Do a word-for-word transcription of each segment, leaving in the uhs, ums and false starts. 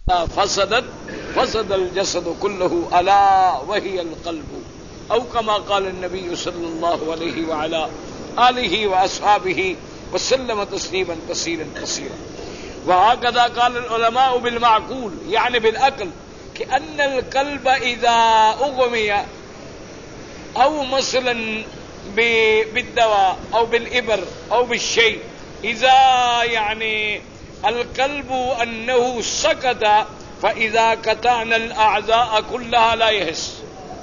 فسدت فسد الجسد كله ألا وهي القلب أو كما قال النبي صلى الله عليه وعلى آله وأصحابه وسلم تسليما كثيرا كثيرا. وهكذا قال العلماء بالمعقول يعني بالعقل كأن القلب إذا أغمي أو مثلا بالدواء أو بالإبر أو بالشيء إذا يعني القلب أنه سكت فإذا قطعنا الأعضاء كلها لا يحس.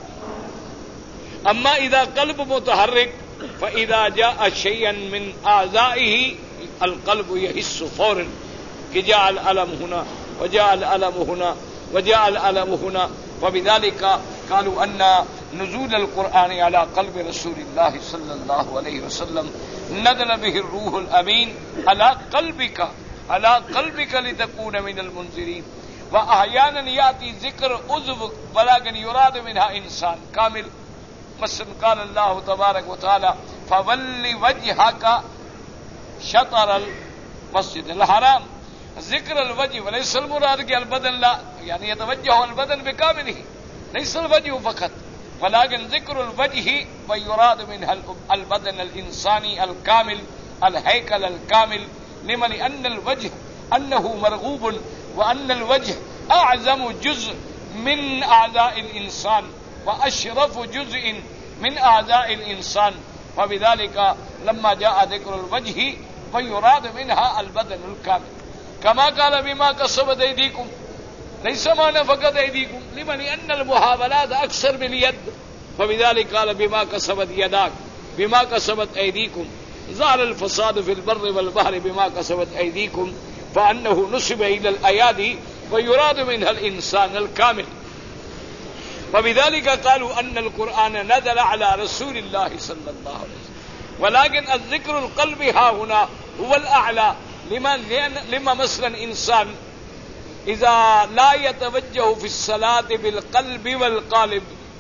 أما إذا قلب متحرك فإذا جاء شيئا من أعضائه القلب يحس فورا جاء الألم هنا وجاء الألم هنا وجاء الألم هنا. وبذلك قالوا أن نزول القرآن على قلب رسول الله صلى الله عليه وسلم نزل به الروح الأمين على قلبك على قلبك لتكون من المنذرين. وأحيانا يأتي ذكر عضو ولكن يراد منها إنسان كامل. مثلا قال الله تبارك وتعالى فول وجهك شطر المسجد الحرام. ذکر الوجه وليس المراد کہ البدن لا يعني يتوجه البدن بكامله ليس الوجه فقط ولكن ذكر الوجه ويراد منها البدن الإنساني الكامل الهيكل الكامل. لمن أن الوجه أنه مرغوب وأن الوجه أعظم جزء من أعضاء الإنسان وأشرف جزء من أعضاء الإنسان. وبذلك لما جاء ذكر الوجه فيراد منها البدن الكامل كما قال بما كسبت أيديكم ليس معنى فقط أيديكم لمن أن المحاولات أكثر باليد. فبذلك قال بما كسبت يداك بما كسبت أيديكم. ظهر الفساد في البر والبحر بما كسبت أيديكم فأنه نسب إلى الأيادي ويراد منها الإنسان الكامل. وبذلك قالوا أن القرآن نزل على رسول الله صلى الله عليه وسلم ولكن الذكر القلب ها هنا هو الأعلى. لما لما مثلا إنسان إذا لا يتوجه في الصلاة بالقلب والقالب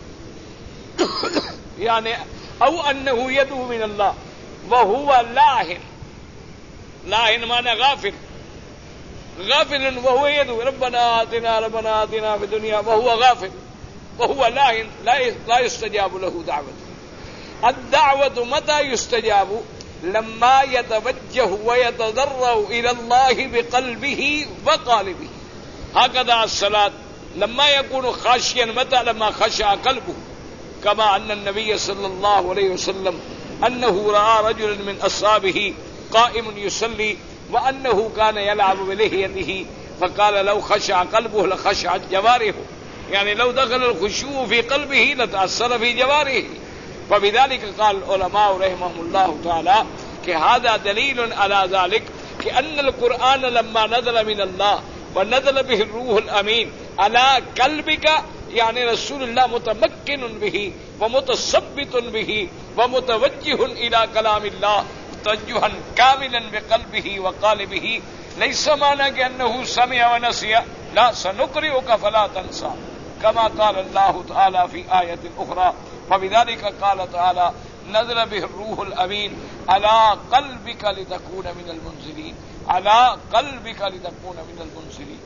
يعني أو أنه يدعو من الله وهو لاهن. لاهن معنى غافل غافل وهو يدعو ربنا آتنا ربنا آتنا في الدنيا وهو غافل وهو لاهن لا يستجاب له دعوة. الدعوة متى يستجاب؟ لما يتوجه ويتضرع إلى الله بقلبه وقالبه. هكذا الصلاة لما يكون خاشيا متى؟ لما خشع قلبه. كما أن النبي صلى الله عليه وسلم أنه رأى رجلا من أصحابه قائم يصلي وأنه كان يلعب بلحيته فقال لو خشع قلبه لخشعت جوارحه يعني لو دخل الخشوع في قلبه لتأثر في جوارحه. فبذلك قال العلماء رحمهم الله تعالى کہ هذا دليل على ذلك كأن القرآن لما نزل من الله ونزل به الروح الأمين على قلبك يعني رسول الله متمكن به ومتثبت به ومتوجه إلى كلام الله توجها كاملا بقلبه وقالبه. ليس معنى كأنه سمع ونسي لا سنقرئك فلا تنسى كما قال الله تعالى في آية أخرى. فبذلك قال تعالى نزل به الروح الأمين على قلبك لتكون من المنذرين على قلبك لتكون من المنذرين.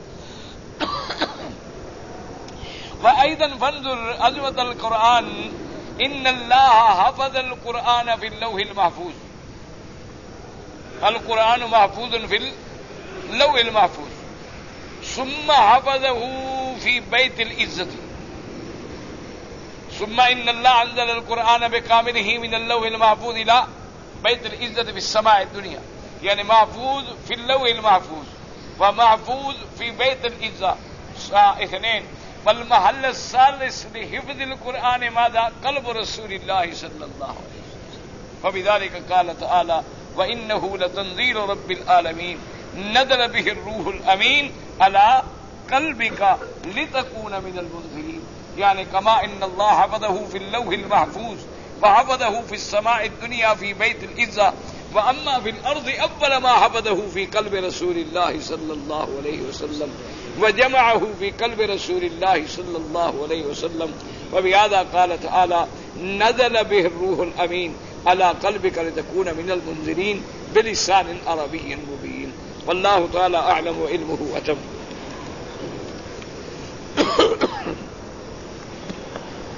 وأيضا فانظر عظمة القرآن إن الله حفظ القرآن في اللوح المحفوظ. القرآن محفوظ في اللوح المحفوظ ثم حفظه في بيت العزة. ثم إن الله أنزل القرآن بكامله من اللوح المحفوظ إلى بيت العزة في السماء الدنيا يعني محفوظ في اللوح المحفوظ ومحفوظ في بيت العزة اثنين. والمحل الثالث لحفظ القرآن ماذا؟ قلب رسول الله صلى الله عليه وسلم. فبذلك قال تعالى وإنه لتنزيل رب العالمين نزل به الروح الأمين على قلبك لتكون من المنذرين يعني كما إن الله حفظه في اللوح المحفوظ وحفظه في السماء الدنيا في بيت العزة وأما في الأرض أول ما حفظه في قلب رسول الله صلى الله عليه وسلم وجمعه في قلب رسول الله صلى الله عليه وسلم. وبهذا قال تعالى نزل به الروح الأمين على قلبك لتكون من المنذرين بلسان عربي مبين. والله تعالى أعلم وعلمه أتم.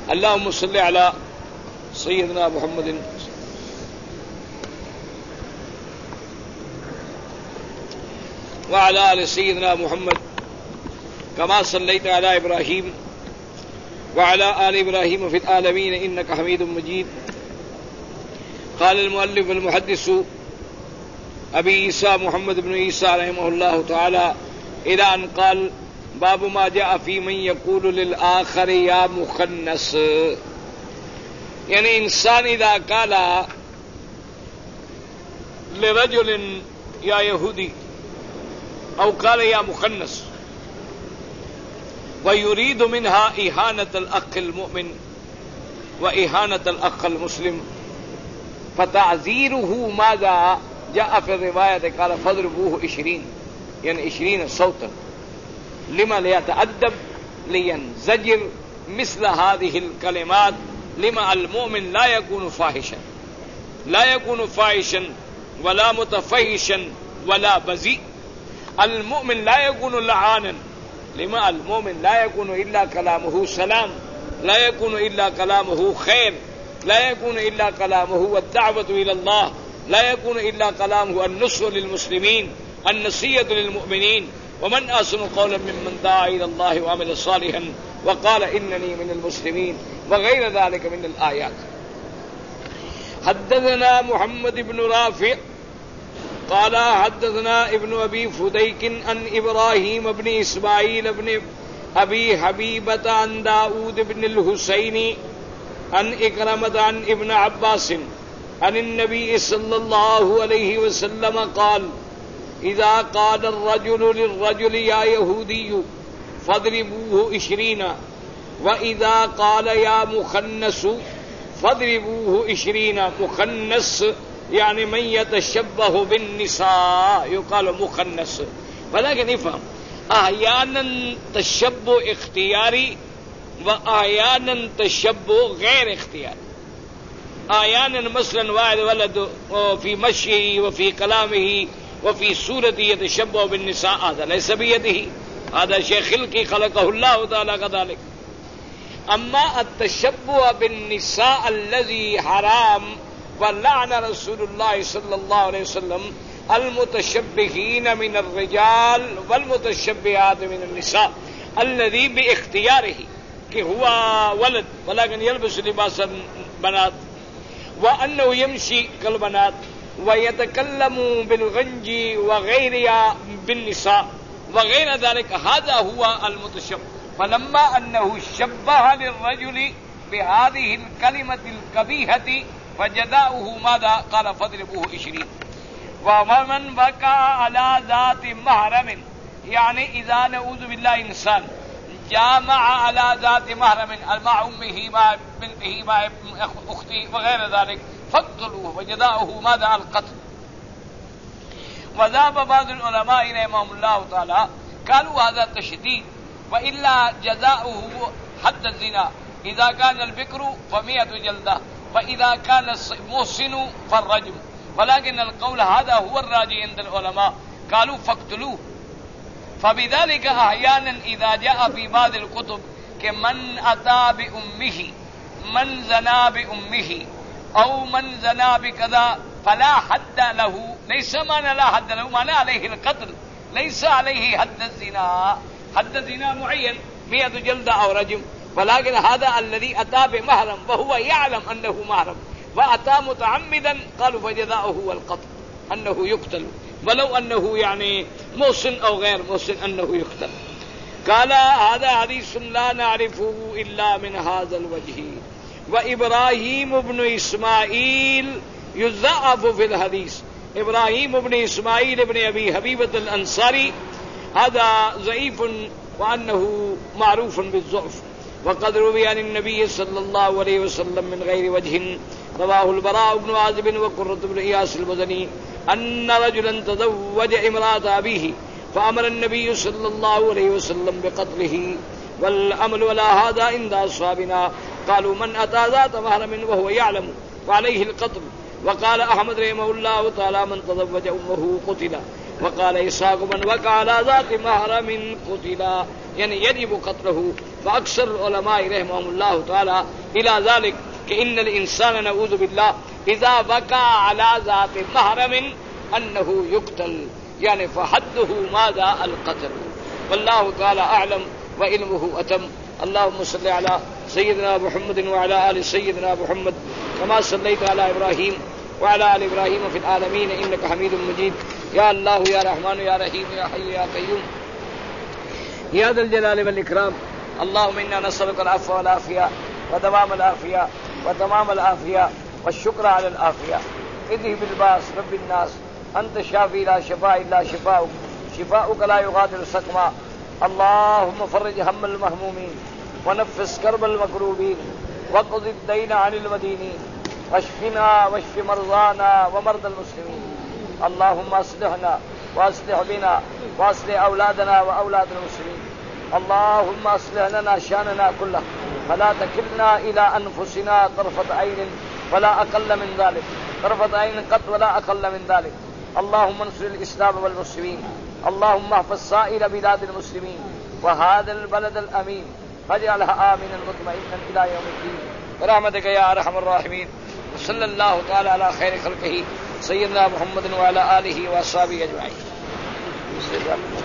اللهم صل على سيدنا محمد وعلى آل سيدنا محمد كما صليت على إبراهيم وعلى آل إبراهيم في العالمين إنك حميد مجيد. قال المؤلف المحدث أبي عيسى محمد بن عيسى رحمه الله تعالى إلى أن قال باب ما جاء في من يقول للآخر يا مخنث. یعنی انسان اذا قال لرجل يا يهودي او قال يا مخنث ويريد منها إهانة الأخ المؤمن وإهانة الأخ المسلم فتعذيره ماذا جاء في الرواية قال فاضربوه عشرين يعني عشرين صوتا لما ليتأدب لينزجر مثل هذه الكلمات. لما المؤمن لا يكون فاحشا لا يكون فاحشا ولا متفحشا ولا بذيء. المؤمن لا يكون لعانا. لما المؤمن لا يكون إلا كلامه سلام، لا يكون إلا كلامه خير، لا يكون إلا كلامه والدعوة إلى الله، لا يكون إلا كلامه النصر للمسلمين، النصيحة للمؤمنين. ومن أحسن قولا ممن دعا إلى الله وعمل صالحا وقال إنني من المسلمين وغير ذلك من الآيات. حدثنا محمد بن رافع قال حدثنا ابن أبي فديك عن إبراهيم بن إسماعيل بن أبي حبيبة عن داود بن الحسين عن إكرمة عن ابن عباس عن النبي صلى الله عليه وسلم قال إذا قال الرجل للرجل يا يهودي فاضربوه عشرين وإذا قال يا مخنث فاضربوه عشرين. مخنث يعني من يتشبه بالنساء يقال مخنث. ولكن افهم احيانا تشبه اختياري واحيانا تشبه غير اختياري. احيانا مثلا واحد ولد في مشيه وفي كلامه وفي صورته يتشبه بالنساء هذا ليس بيده، هذا شيء خلقي خلقه الله تعالى كذلك. اما التشبه بالنساء الذي حرام ولعن رسول الله صلى الله عليه وسلم المتشبهين من الرجال والمتشبهات من النساء الذي باختياره کہ هو ولد ولكن يلبس لباس البنات وأنه يمشي كالبنات ويتكلم بالغنج وغيرها بالنساء وغير ذلك، هذا هو المتشبه. فلما أنه شبه للرجل بهذه الكلمة القبيحة فجزاؤه ماذا؟ قال فاضربوه عشرين. ومن وقع على ذات محرم يعني إذا نعوذ بالله إنسان جامع على ذات محرم مع أمه مع بنته مع أخته وغير ذلك فاقتلوه وجزاؤه ماذا؟ القتل. وذهب بعض العلماء رحمهم الله تعالى قالوا هذا تشديد، وإلا جزاؤه حد الزنا إذا كان البكر فمئة جلدة وإذا كان المحسن فالرجم. ولكن القول هذا هو الراجح عند العلماء، قالوا فاقتلوه. فبذلك أحيانا إذا جاء في بعض الكتب كمن أتى بأمه من زنا بأمه أو من زنا بكذا فلا حد له، ليس معنى لا حد له معنى عليه القتل، ليس عليه حد الزنا. حد الزنا معين مئة جلدة أو رجم. ولكن هذا الذي أتى بمحرم وهو يعلم أنه محرم وأتى متعمدا قالوا فجزاؤه هو القتل، أنه يقتل ولو أنه يعني محسن أو غير محسن أنه يقتل. قال هذا حديث لا نعرفه إلا من هذا الوجه. وإبراهيم بن إسماعيل يضعف في الحديث. إبراهيم بن إسماعيل بن أبي حبيبة الأنصاري هذا ضعيف وأنه معروف بالضعف. وقد روي عن النبي صلى الله عليه وسلم من غير وجه رواه البراء بن عازب وقرة بن إياس المزني أن رجلا تزوج امرأة أبيه فأمر النبي صلى الله عليه وسلم بقتله. والأمل على هذا عند أصحابنا قالوا من أتى ذات محرم وهو يعلم وعليه القتل. وقال أحمد رحمه الله تعالى من تزوج أمه قتل. وقال إسحاق من وقع على ذات محرم قتل، يعني يجب قتله. واکثر العلماء رحمهم اللہ تعالی الى ذلك کہ ان الانسان نعوذ باللہ اذا وقع على ذات محرم انه يقتل یعنی فحده ماذا القتل واللہ تعالی اعلم وعلمه اتم. اللهم صل على سيدنا محمد وعلى آل سيدنا محمد كما صليت على إبراهيم وعلى آل إبراهيم في العالمين إنك حميد مجيد. يا الله يا رحمن يا رحيم يا حي يا قيوم يا ذا الجلال والإكرام. اللهم إنا نسألك العفو والعافية ودوام العافية وتمام العافية والشكر على العافية. اذهب الباس رب الناس أنت شافي لا شفاء إلا شفاؤك شفاؤك لا يغادر سقما. اللهم فرج هم المهمومين ونفس كرب المكروبين واقض الدين عن المدينين واشفنا واشف مرضانا ومرضى المسلمين. اللهم اصلحنا واصلح بنا واصلح اولادنا واولاد المسلمين. اللهم اصلح لنا شاننا كله فلا تكلنا الى انفسنا طرفة عين ولا اقل من ذلك طرفة عين قط ولا اقل من ذلك. اللهم انصر الاسلام والمسلمين. اللهم احفظ سائر بلاد المسلمين وهذا البلد الامين واجعلها آمنا مطمئنا الى يوم الدين برحمتك يا ارحم الراحمين. صلی اللہ تعالی علی خیر خلقہ سیدنا محمد وعلی آلہ واصحابہ اجمعین.